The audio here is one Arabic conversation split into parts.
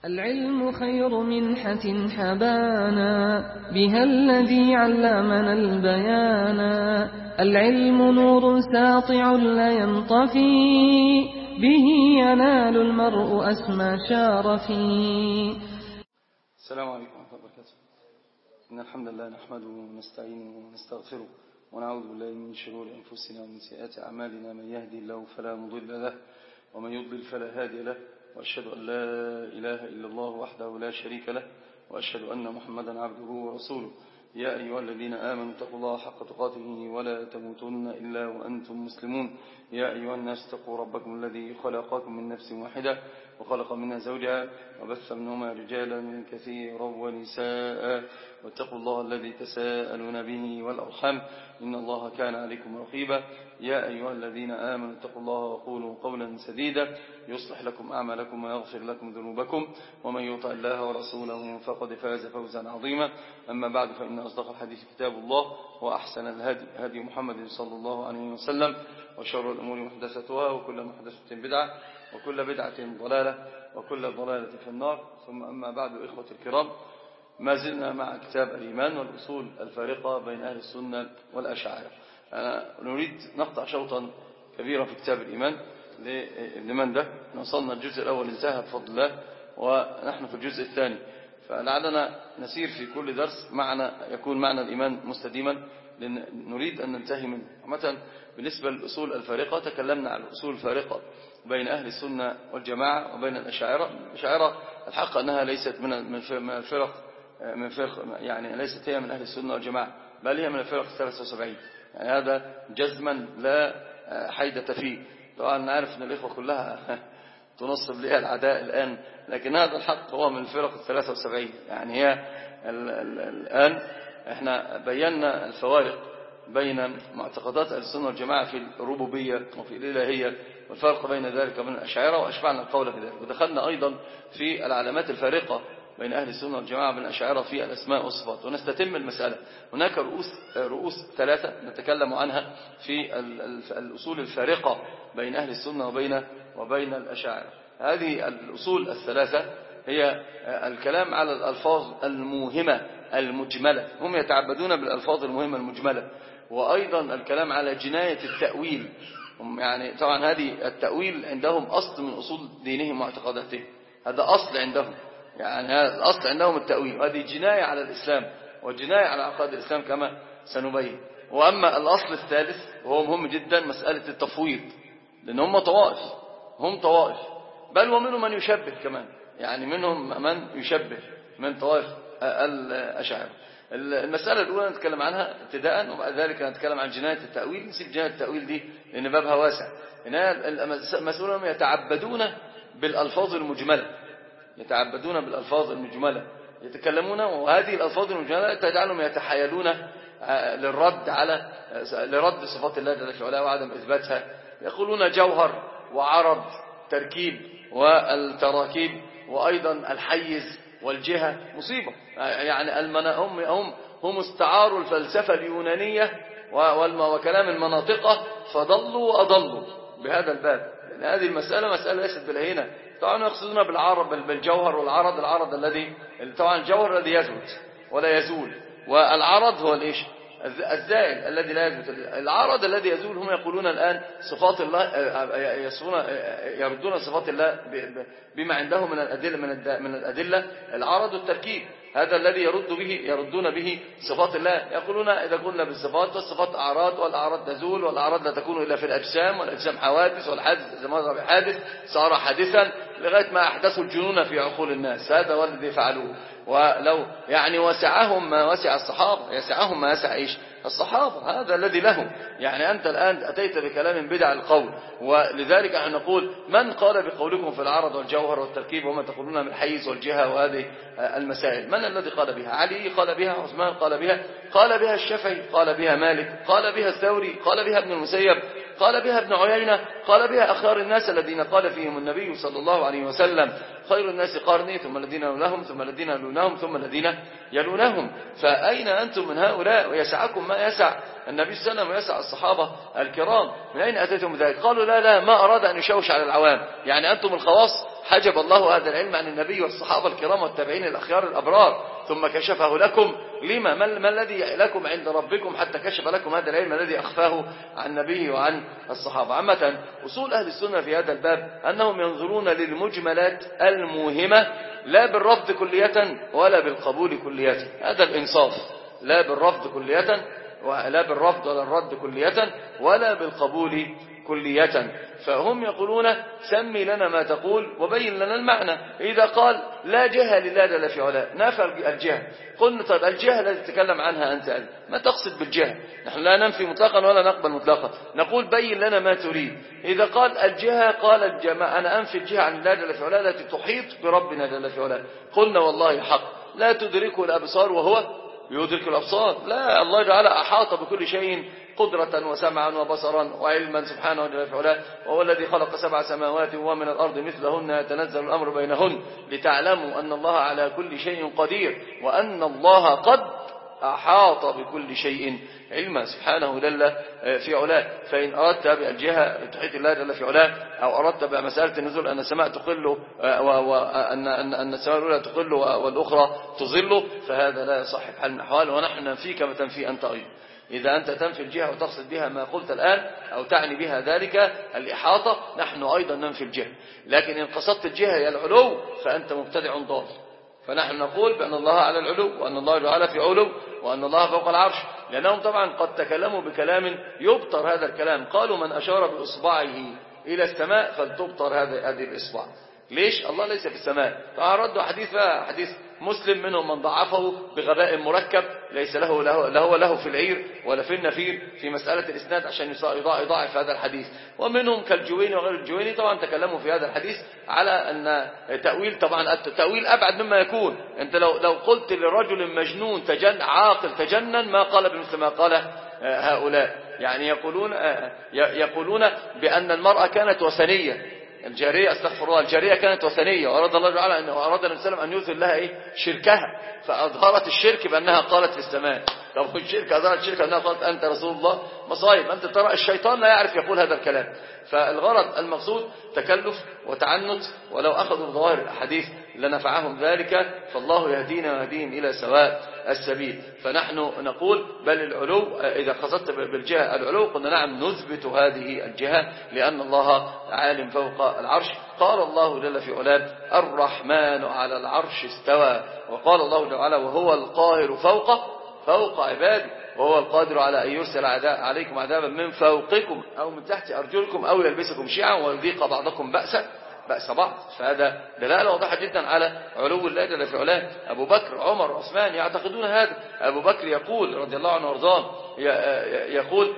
العلم خير منحة حبانا بها الذي علمنا البيانا. العلم نور ساطع لا ينطفي به ينال المرء أسمى شارفي. السلام عليكم ورحمة الله وبركاته. إن الحمد لله نحمده ونستعينه ونستغفره ونعوذ بالله من شرور أنفسنا ومن سيئات أعمالنا. من يهدي الله فلا مضل له ومن يضلل فلا هادي له، وأشهد أن لا إله إلا الله وحده لا شريك له، وأشهد أن محمدا عبده ورسوله. يا أيها الذين آمنوا اتقوا الله حق تقاته ولا تموتن إلا وأنتم مسلمون. يا أيها الناس اتقوا ربكم الذي خلقكم من نفس واحدة وخلق منها زوجها وبث منهما رجالا كثيرا ونساء، واتقوا الله الذي تساءلون به والأرحام إن الله كان عليكم رقيبا. يا أيها الذين آمنوا اتقوا الله وقولوا قولا سديدا يصلح لكم أعمالكم ويغفر لكم ذنوبكم، ومن يطع الله ورسوله فقد فاز فوزا عظيما. أما بعد، فإن أصدق الحديث كتاب الله، وأحسن الهدي هدي محمد صلى الله عليه وسلم، وشر الأمور محدثتها، وكل محدثة بدعة، وكل بدعة ضلالة، وكل ضلالة في النار. ثم أما بعد، إخوة الكرام، ما زلنا مع كتاب الإيمان والأصول الفارقة بين أهل السنة والأشاعرة. نريد نقطع شوطا كبيرا في كتاب الإيمان لمن ده. وصلنا الجزء الأول انتهى بفضل الله، ونحن في الجزء الثاني، فلعلنا نسير في كل درس يكون معنى الإيمان مستديما، لأن نريد أن ننتهي منه. مثلا بالنسبة للأصول الفارقة، تكلمنا عن الأصول الفارقة بين أهل السنة والجماعة وبين الأشاعرة. الأشاعرة الحق أنها ليست من الفرق، يعني ليست هي من أهل السنة والجماعة، بل هي من الفرق 73. يعني هذا جزما لا حيدة فيه. طبعا نعرف أن الإخوة كلها تنصب لها العداء الآن، لكن هذا الحق هو من الفرق 73. يعني هي الآن احنا بينا الفوارق بين معتقدات أهل السنة والجماعة في الربوبية وفي الإلهية، والفرق بين ذلك وبين الأشاعرة، وأشبعنا القول في ذلك. ودخلنا أيضا في العلامات الفارقة بين أهل السنة والجماعة وبين الأشاعرة في الأسماء والصفات، ونستتم المسألة. هناك رؤوس ثلاثة نتكلم عنها في الأصول الفارقة بين أهل السنة وبين الأشاعرة. هذه الأصول الثلاثة هي الكلام على الألفاظ الموهمة المجملة، هم يتعبدون بالألفاظ المهمة المجملة، وأيضا الكلام على جناية التأويل. يعني طبعا هذه التأويل عندهم أصل من أصول دينهم واعتقاداتهم، هذا أصل عندهم، يعني هذا الأصل عندهم التأويل، وهذه جناية على الإسلام وجناية على عقائد الإسلام كما سنبين. وأما الأصل الثالث وهو مهم جدا، مسألة التفويض، لأن هم طوائف، بل ومنهم من يشبه كمان، يعني منهم من يشبه من طوائف الأشاعرة. المسألة الأولى نتكلم عنها ابتداء، وبعد ذلك نتكلم عن جناية التأويل. نسيب جناية التأويل دي لأن بابها واسع. المسؤولون يتعبدون بالألفاظ المجملة، يتكلمون، وهذه الألفاظ المجملة تجعلهم يتحايلون لرد صفات الله جل وعلا وعدم إثباتها. يقولون جوهر وعرض تركيب والتراكيب، وأيضا الحيز والجهة مصيبة. يعني هم استعاروا الفلسفة اليونانية وكلام المناطقة فضلوا وأضلوا بهذا الباب، لأن هذه المسألة مسألة ليست بالهينة. طبعا يقصدون بالجوهر والعرض. العرض الذي طبعا الجوهر الذي يثبت ولا يزول، والعرض هو الايش؟ الزائل الذي لا يثبت. العرض الذي يزول هم يقولون الآن صفات الله، يردون صفات الله بما عندهم من الأدلة العرض والتركيب، هذا الذي يردون به صفات الله. يقولون إذا قلنا بالصفات، والصفات أعراض، والأعراض تزول، والأعراض لا تكون إلا في الأجسام، والأجسام حوادث، والحادث إذا مر بحادث صار حادثا، لغاية ما أحدثوا الجنون في عقول الناس. هذا هو الذي فعلوه. ولو يعني وسعهم ما وسع الصحابة، يسعهم ما يسع إيش؟ الصحابة. هذا الذي لهم. يعني أنت الآن أتيت بكلام بدع القول، ولذلك نحن نقول من قال بقولكم في العرض والجوهر والتركيب وما تقولون من الحيز والجهة وهذه المسائل؟ من الذي قال بها؟ علي قال بها، عثمان قال بها الشافعي، قال بها مالك، قال بها الثوري، قال بها ابن المسيب، قال بها ابن عيينة، قال بها أخيار الناس الذين قال فيهم النبي صلى الله عليه وسلم خير الناس قرني، ثم الذين يلونهم، ثم الذين يلونهم، ثم الذين يلونهم. فأين أنتم من هؤلاء؟ ويسعكم ما يسع النبي صلى الله عليه وسلم ويسع الصحابة الكرام. من أين أتيتم بذلك؟ قالوا لا ما أراد أن يشوش على العوام، يعني أنتم الخواص حجب الله هذا العلم عن النبي والصحابة الكرام والتابعين الأخيار الأبرار ثم كشفه لكم. لما ما الذي لكم عند ربكم حتى كشف لكم هذا العلم الذي أخفاه عن النبي وعن الصحابة؟ عامة أصول أهل السنة في هذا الباب أنهم ينظرون للمجملات الموهمة لا بالرفض كلية ولا بالقبول كلية. هذا الإنصاف، لا بالرفض كلية ولا بالرفض ولا الرد كلية ولا بالقبول كلية. فهم يقولون سمي لنا ما تقول وبين لنا المعنى. إذا قال لا جهة لله جل في علاه نفى الجهة، قلنا طيب الجهة التي تتكلم عنها أنت ما تقصد بالجهة؟ نحن لا ننفي مطلقا ولا نقبل مطلقا، نقول بين لنا ما تريد. إذا قال الجهة قال الجماعة أنا أنفي الجهة عن الله جل في علاه التي تحيط بربنا جل في علاه، قلنا والله حق لا تدركه الأبصار وهو يدرك الأبصار. لا، الله تعالى أحاط بكل شيء قدرة وسمعا وبصرا وعلما سبحانه وتعالى، وهو الذي خلق 7 سماوات ومن الأرض مثلهن يتنزل الأمر بينهن لتعلموا أن الله على كل شيء قدير وأن الله قد أحاط بكل شيء علما سبحانه جل في علاه. فإن أردت بالجهة تحيط الله جل في علاه أو أردت بمسألة النزول أن السماء تقل وأن السماء الأولى تقل والأخرى تظل، فهذا لا يصح بحال من الأحوال، ونحن ننفيك كما تنفي أنت أيضا. إذا أنت تنفي الجهة وتقصد بها ما قلت الآن أو تعني بها ذلك الإحاطة، نحن أيضا ننفي الجهة. لكن إن قصدت الجهة هي العلو فأنت مبتدع ضال. فنحن نقول بأن الله على العلو وأن الله تعالى في علو وأن الله فوق العرش، لأنهم طبعا قد تكلموا بكلام يبطر هذا الكلام. قالوا من أشار بإصبعه إلى السماء فلتبطر هذه الإصبع. ليش؟ الله ليس في السماء. فردوا حديث مسلم منهم من ضعفه بغباء مركب ليس له في العير ولا في النفير في مسألة الإسناد عشان يضاعف هذا الحديث. ومنهم كالجويني وغير الجويني طبعا تكلموا في هذا الحديث على أن تأويل، طبعا التأويل أبعد مما يكون. أنت لو قلت لرجل مجنون عاقل تجنن ما قال بمثل ما قال هؤلاء. يعني يقولون بأن المرأة كانت وثنية، الجارية استغفر الله، الجارية كانت وثنية وأراد الله تعالى أن أراد النبي صلى الله عليه وسلم أن يظهر لها شركها، فأظهرت الشرك بأنها قالت في السماء. طب الشرك أظهرت الشرك أنها قالت أنت رسول الله، مصايب. أنت ترى الشيطان لا يعرف يقول هذا الكلام. فالغرض المقصود تكلف وتعنت، ولو أخذوا ظواهر الحديث لنفعهم ذلك، فالله يهدينا ويهديهم إلى سواء السبيل. فنحن نقول بل العلو، إذا قصدت بالجهة العلو قلنا نعم نثبت هذه الجهة لأن الله عالم فوق العرش. قال الله جل في علاه الرحمن على العرش استوى، وقال الله تعالى وهو القاهر فوق عباده، وهو القادر على أن يرسل عليكم عذابا من فوقكم أو من تحت أرجلكم أو يلبسكم شيعا ويذيق بعضكم بأس بعض. فهذا دلالة واضحة جدا على علو الله جل في علاه. أبو بكر عمر عثمان يعتقدون هذا. أبو بكر يقول رضي الله عنه وارضاه، يقول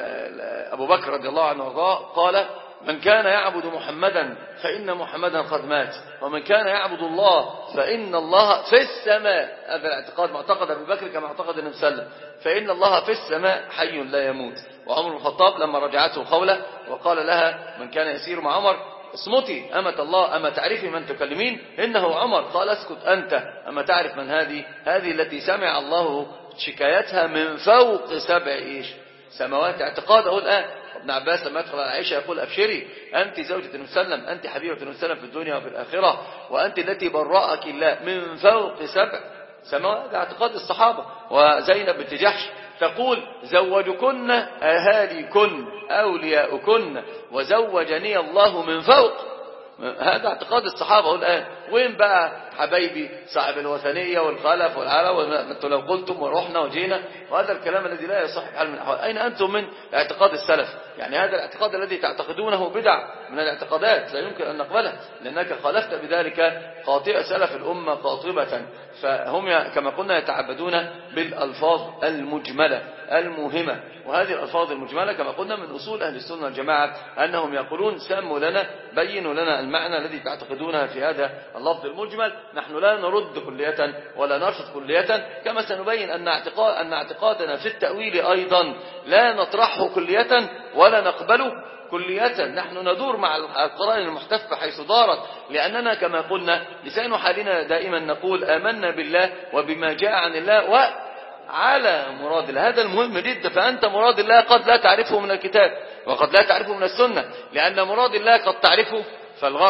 أبو بكر رضي الله عنه وارضاه قال من كان يعبد محمدا فإن محمدا قد مات، ومن كان يعبد الله فإن الله في السماء. هذا الاعتقاد معتقد أبي بكر كما اعتقد النبي صلى الله عليه وسلم، فإن الله في السماء حي لا يموت. وعمر بن الخطاب لما رجعته خولة وقال لها من كان يسير مع عمر اصمتي أمة الله أما تعرفي من تكلمين إنه عمر. قال اسكت أنت أما تعرف من هذه التي سمع الله شكايتها من فوق 7 سماوات. اعتقاده الآن. ابن عباس لما يدخل على عائشة يقول أبشري أنت زوجة النبي صلى الله عليه وسلم، أنت حبيبة النبي صلى الله عليه وسلم في الدنيا وفي الآخرة، وأنت التي برأك الله من فوق 7 سماوات. اعتقاد الصحابة. وزينب بنت جحش تقول زوجكن أهاليكن أولياؤكن وزوجني الله من فوق. هذا اعتقاد الصحابة الآن. وين بقى حبايبي صاحب الوثنية والخلف والعلو انتوا لو قلتم ورحنا وجينا، وهذا الكلام الذي لا يصح بحال من الأحوال. أين أنتم من اعتقاد السلف؟ يعني هذا الاعتقاد الذي تعتقدونه بدع من الاعتقادات لا يمكن أن نقبله، لأنك خالفت بذلك قاطئ سلف الأمة قاطبة. فهم كما قلنا يتعبدون بالألفاظ المجملة الموهمة، وهذه الألفاظ المجملة كما قلنا من أصول أهل السنة والجماعة أنهم يقولون سموا لنا بينوا لنا المعنى الذي تعتقدونها في هذا اللفظ المجمل. نحن لا نرد كلية ولا نرفض كلية، كما سنبين أن اعتقادنا في التأويل أيضا لا نطرحه كلية ولا نقبله كلية. نحن ندور مع القرآن المحتفة حيث دارت، لأننا كما قلنا لسان حالنا دائما نقول آمنا بالله وبما جاء عن الله وعلى مراد الله. هذا المهم جدا. فأنت مراد الله قد لا تعرفه من الكتاب وقد لا تعرفه من السنة، لأن مراد الله قد تعرفه. فالغرض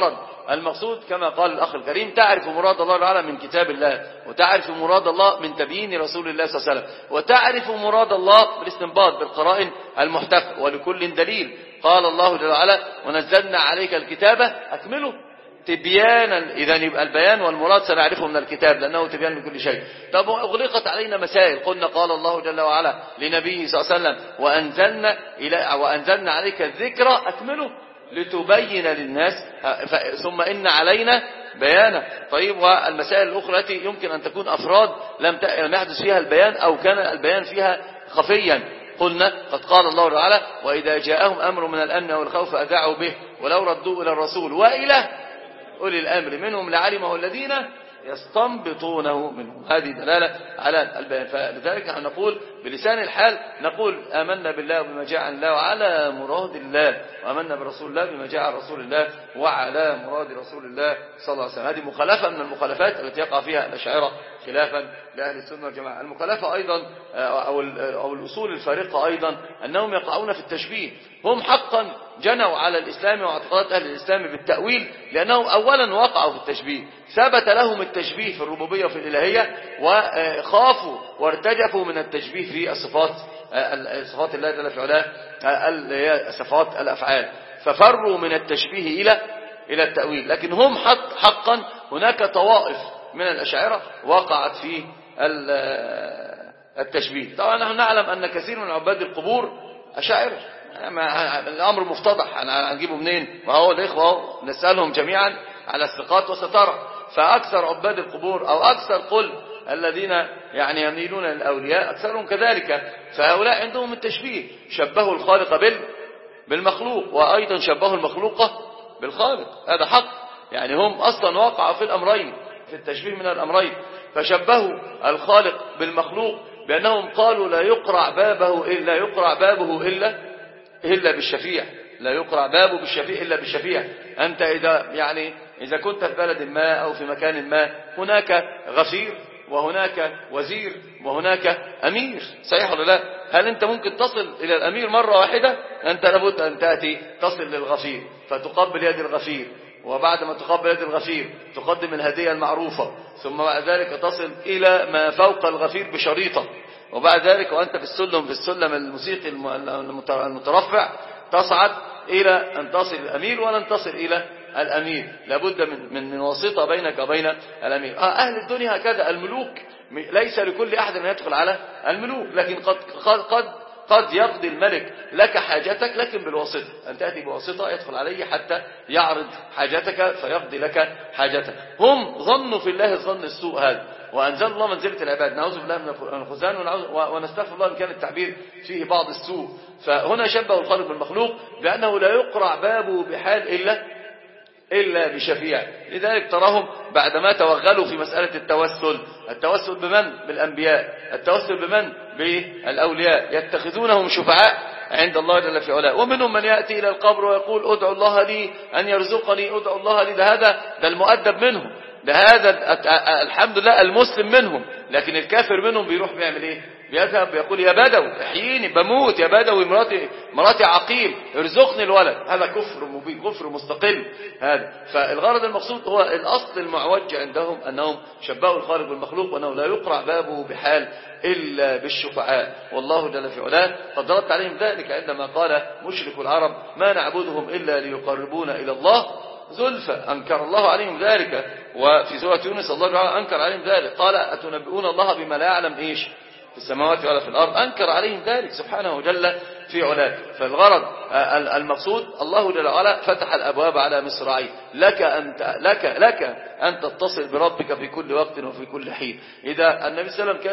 المقصود كما قال الأخ الكريم تعرف مراد الله تعالى من كتاب الله، وتعرف مراد الله من تبيين رسول الله صلى الله عليه وسلم، وتعرف مراد الله بالاستنباط بالقرائن المحتفة، ولكل دليل. قال الله جل وعلا ونزلنا عليك الكتاب أكمله تبيانا، إذا يبقى البيان والمراد سنعرفه من الكتاب لأنه تبيان لكل شيء. طب أغلقت علينا مسائل، قلنا قال الله جل وعلا لنبيه صلى الله عليه وسلم وأنزلنا عليك الذكر أكمله لتبين للناس ثم إن علينا بيانه. طيب والمسائل الأخرى التي يمكن أن تكون أفراد لم يحدث فيها البيان أو كان البيان فيها خفيا، قلنا قد قال الله تعالى وإذا جاءهم أمر من الأمن أو الخوف أذاعوا به ولو ردوا إلى الرسول وإلى أولي الأمر منهم لعلمه الذين يستنبطونه منهم. هذه دلالة على البيان. فلذلك نقول بلسان الحال نقول آمنا بالله وبما جاء عن الله وعلى مراد الله، وآمنا برسول الله بما جاء عن رسول الله وعلى مراد رسول الله صلى الله عليه وسلم. هذه مخالفة من المخالفات التي يقع فيها الأشاعرة خلافا لأهل السنة والجماعة. المخالفة أيضا أو الأصول الفارقة أيضا أنهم يقعون في التشبيه. هم حقا جنوا على الإسلام واعتقادات أهل الإسلام بالتأويل، لأنهم أولا وقعوا في التشبيه، ثبت لهم التشبيه في الربوبية وفي الإلهية، وخافوا وارتجفوا من التشبيه في الصفات الله جل في علاه صفات الأفعال، ففروا من التشبيه إلى التأويل. لكن هم حقا هناك طوائف من الأشاعرة وقعت في التشبيه. طبعا نحن نعلم أن كثير من عباد القبور أشاعرة، الأمر مفتضح، هنجيبه منين؟ وهو الإخوة نسألهم جميعا على الثقات وسترى. فأكثر عباد القبور أو أكثر قل الذين يعني يميلون للأولياء أكثرهم كذلك، فهؤلاء عندهم التشبيه، شبهوا الخالق بالمخلوق، وأيضا شبهوا المخلوق بالخالق. هذا حق، يعني هم أصلا وقعوا في الأمرين، في التشبيه من الأمرين. فشبهوا الخالق بالمخلوق بأنهم قالوا لا يقرع بابه إلا بالشفيع، لا يقرع بابه بالشفيع إلا بالشفيع. أنت إذا كنت في بلد ما أو في مكان ما، هناك غفير وهناك وزير وهناك أمير، صحيح ولا لا؟ هل أنت ممكن تصل إلى الأمير مرة واحدة؟ أنت لابد أن تأتي تصل للغفير فتقبل يد الغفير، وبعد ما تقبل يد الغفير تقدم الهدية المعروفة، ثم بعد ذلك تصل إلى ما فوق الغفير بشريطة، وبعد ذلك وأنت في السلم الموسيقي المترفع تصعد إلى أن تصل الأمير ولن تصل إلى الأمير. لابد من واسطة بينك وبين الأمير. أهل الدنيا هكذا، الملوك ليس لكل أحد أن يدخل على الملوك، لكن قد يقضي الملك لك حاجتك لكن بالواسطة، أن تأتي بواسطة يدخل عليه حتى يعرض حاجتك فيقضي لك حاجتك. هم ظنوا في الله الظن السوء هذا، وأنزل الله منزلة العباد، نعوذ بالله من الخذلان ونستغفر الله إن كان التعبير فيه بعض السوء. فهنا شبهوا الخالق بالمخلوق بأنه لا يقرع بابه بحال إلا بشفيع. لذلك تراهم بعدما توغلوا في مسألة التوسل بمن؟ بالأنبياء، التوسل بمن؟ بالأولياء، يتخذونهم شفعاء عند الله جل في علاه. ومنهم من يأتي إلى القبر ويقول ادعوا الله لي أن يرزقني، ادعوا الله لي. ده المؤدب منهم، ده هذا الحمد لله المسلم منهم. لكن الكافر منهم بيروح بيعمل ايه؟ بيذهب بيقول يا بدوي احييني بموت، يا بدوي مراتي عقيم ارزقني الولد. هذا كفر مبين، كفر مستقل هذا. فالغرض المقصود هو الأصل المعوج عندهم أنهم شبهوا الخالق بالمخلوق، وأنه لا يقرع بابه بحال إلا بالشفعاء. والله جل في علاه قد رد عليهم ذلك عندما قال مشرك العرب ما نعبدهم إلا ليقربونا إلى الله زلفى، أنكر الله عليهم ذلك. وفي سورة يونس الله تعالى أنكر عليهم ذلك، قال أتنبئون الله بما لا يعلم إيش في السماوات ولا في الأرض، أنكر عليهم ذلك سبحانه جل في علاه. فالغرض المقصود الله جل وعلا فتح الأبواب على مصراعيه، لك أن تتصل بربك في كل وقت وفي كل حين. إذا النبي صلى الله عليه وسلم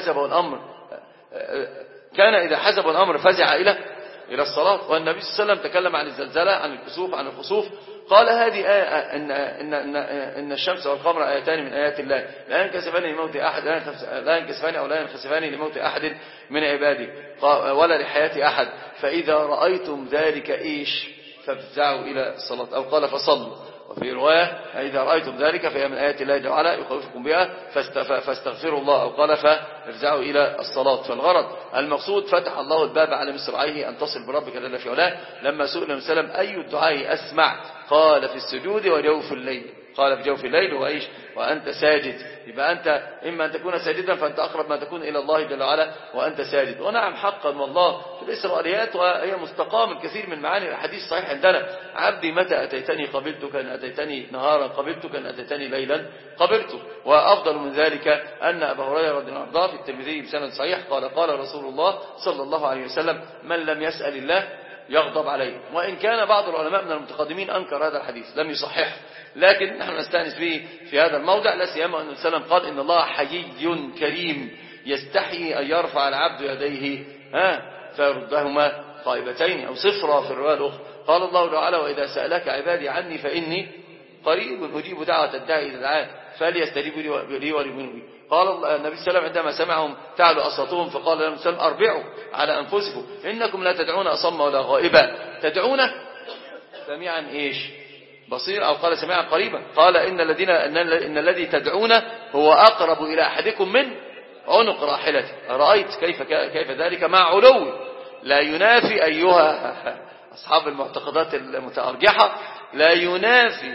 كان إذا حسب الأمر فزع إلى الصلاة. والنبي صلى الله عليه وسلم تكلم عن الزلزلة، عن الكسوف، عن الخسوف، قال هذه آية إن الشمس والقمر آيتان من آيات الله لا ينكسفان لموت أحد، لا ينكسفان أو لا ينخسفان لموت أحد من عبادي ولا لحياة أحد، فإذا رأيتم ذلك إيش فافزعوا إلى الصلاة، أو قال فصلوا. وفي رواية إذا رأيتم ذلك فهي من آيات الله جل وعلا يخوفكم بها فاستغفروا الله، أو قال فافزعوا إلى الصلاة. فالغرض المقصود فتح الله الباب على مصراعيه أن تصل بربك جل في علاه. لما سئل النبي صلى الله عليه وسلم أي الدعاء أسمع قال في السجود وجوف الليل، قال في جوف الليل وإيش وأنت ساجد. يبقى أنت إما أن تكون ساجدا فأنت أقرب ما تكون إلى الله جل وعلا وأنت ساجد. ونعم حقا والله في الإسرائيليات وهي مستقام الكثير من معاني الحديث صحيح عندنا: عبدي متى أتيتني قبلتك، إن أتيتني نهارا قبلتك، إن أتيتني ليلا قبلته. وأفضل من ذلك أن أبا هريرة رضي الله عنه في الترمذي بسند صحيح قال رسول الله صلى الله عليه وسلم: من لم يسأل الله يغضب عليه. وإن كان بعض العلماء من المتقدمين أنكر هذا الحديث لم يصحح، لكن نحن نستأنس به في هذا الموضع، لا سيما أن السلام قال: إن الله حيي كريم يستحيي أن يرفع العبد يديه فيردهما خائبتين أو صفرا في الرواية الأخرى. قال الله تعالى: وإذا سألك عبادي عني فإني قريب أجيب دعوة الداعي إذا دعان فليستجيبوا لي وليؤمنوا بي. قال النبي صلى الله عليه وسلم عندما سمعهم تعلو أصواتهم فقال لهم سلم: أربعوا على أنفسكم إنكم لا تدعون أصم ولا غائبا، تدعون سميعا إيش بصير، أو قال سميعا قريبا. قال إن الذي تدعون هو أقرب إلى أحدكم من عنق راحلته. رأيت كيف ذلك مع علو لا ينافي أيها أصحاب المعتقدات المتأرجحة، لا ينافي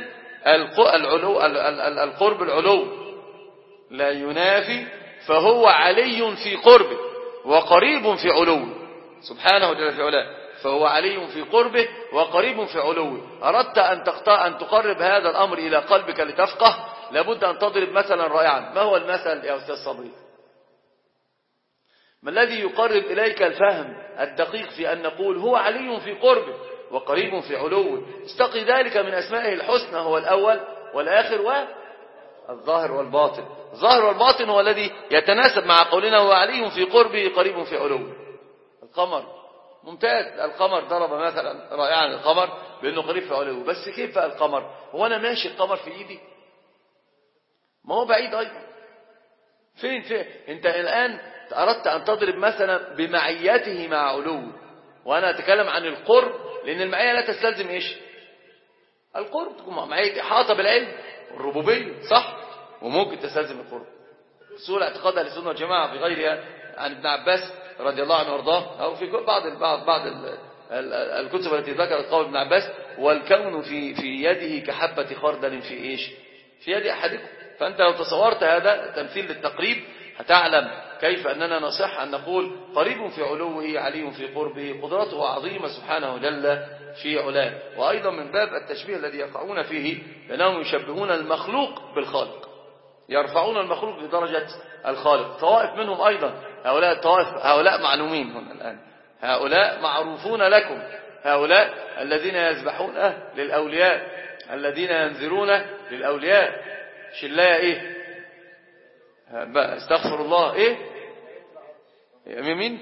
القرب العلو، لا ينافي، فهو علي في قربه وقريب في علوه سبحانه جل في علاه، فهو علي في قربه وقريب في علوه. أردت أن تقرب هذا الأمر إلى قلبك لتفقه، لابد أن تضرب مثلا رائعا. ما هو المثل يا أستاذ صبري؟ ما الذي يقرب إليك الفهم الدقيق في أن نقول هو علي في قربه وقريب في علوه؟ استقي ذلك من أسمائه الحسنى، هو الأول والآخر والظاهر والباطن. الظاهر والباطن هو الذي يتناسب مع قولنا هو علي في قربه قريب في علوه. القمر ممتاز، القمر ضرب مثلا رائعا القمر بأنه قريب في علوه، بس كيف بقى القمر؟ هو أنا ماشي القمر في إيدي؟ ما هو بعيد أيضا. فين أنت الآن أردت أن تضرب مثلا بمعيته مع علوه، وأنا أتكلم عن القرب، لأن المعية لا تستلزم إيش؟ القرب، تكون معية إحاطة بالعلم والربوبية، صح؟ وممكن تستلزم القرب. أصول اعتقاد أهل السنة والجماعة في غيرها عن ابن عباس رضي الله عنه وارضاه، أو في بعض الكتب التي ذكرت قول ابن عباس: والكون في يده كحبة خردل في إيش؟ في يد أحدكم. فأنت لو تصورت هذا تمثيل للتقريب هتعلم كيف أننا نصح أن نقول قريب في علوه علي في قربه، قدرته عظيمة سبحانه جل في علاه. وأيضا من باب التشبيه الذي يقعون فيه لأنهم يشبهون المخلوق بالخالق، يرفعون المخلوق بدرجة الخالق. طوائف منهم أيضا، هؤلاء الطوائف هؤلاء معلومين هنا الآن، هؤلاء معروفون لكم، هؤلاء الذين يذبحون للأولياء، الذين ينذرون للأولياء. شلاية إيه؟ استغفر الله، إيه؟ مين؟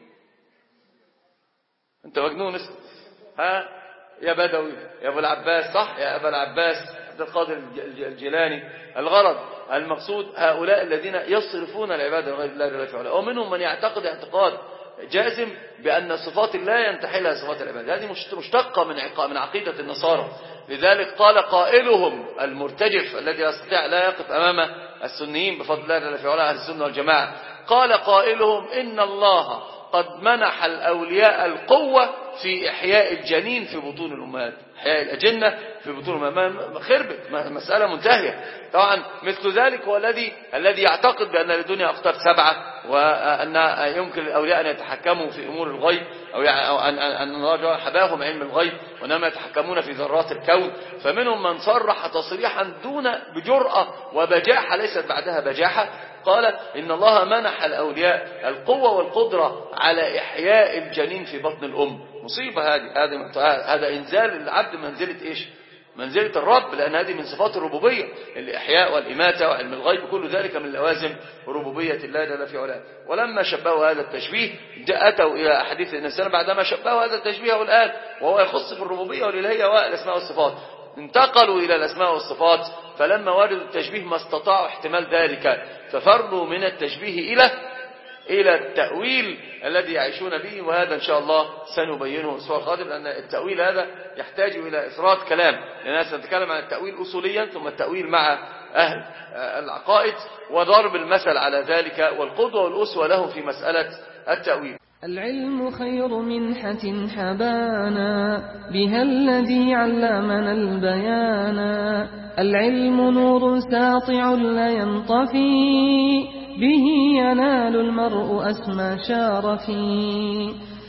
أنت مجنون يا بدوي يا أبو العباس، صح يا أبا العباس عبد القادر الجيلاني. الغرض المقصود هؤلاء الذين يصرفون العبادة لغير الله جل وعلا، ومنهم من يعتقد اعتقاد جازم بأن صفات لا ينتحلها صفات العبادة. هذه مشتقة من عقيدة النصارى. لذلك قال قائلهم المرتجف الذي لا يقف أمام السنيين بفضل الله جل وعلا أهل السنة والجماعة، قال قائلهم: إن الله قد منح الأولياء القوة في إحياء الجنين في بطون الأمهات، إحياء الأجنة في بطون الأمهات. خربت، مسألة منتهية. طبعا مثل ذلك هو الذي يعتقد بأن للدنيا أقطار 7، وأن يمكن للأولياء أن يتحكموا في أمور الغيب، أو أن الله حباهم علم الغيب، وإنما يتحكمون في ذرات الكون. فمنهم من صرح تصريحا بجرأة وبجاحة ليست بعدها بجاحة، قال: إن الله منح الأولياء القوة والقدرة على إحياء الجنين في بطن الأم. مصيبة هذا إنزال العبد منزلة إيش؟ منزلة الرب، لأن هذه من صفات الربوبية، الإحياء والإماتة وعلم الغيب، كل ذلك من لوازم ربوبية الله جل في علاه. ولما شبهوا هذا التشبيه أتوا إلى أحاديث النبي بعدما شبهوا هذا التشبيه الآن وهو يخص في الربوبية والإلهية والأسماء والصفات، انتقلوا إلى الأسماء والصفات، فلما وردوا التشبيه ما استطاعوا احتمال ذلك، ففروا من التشبيه إلى التأويل الذي يعيشون به. وهذا إن شاء الله سنبينه الأسبوع القادم، لأن التأويل هذا يحتاج إلى إفراد كلام، لأننا سنتكلم عن التأويل أصوليا، ثم التأويل مع أهل العقائد، وضرب المثل على ذلك والقدوة والأسوة له في مسألة التأويل. العلم خير منحة حبانا بها الذي علمنا البيانا العلم نور ساطع لا ينطفي به ينال المرء أسمى شارفي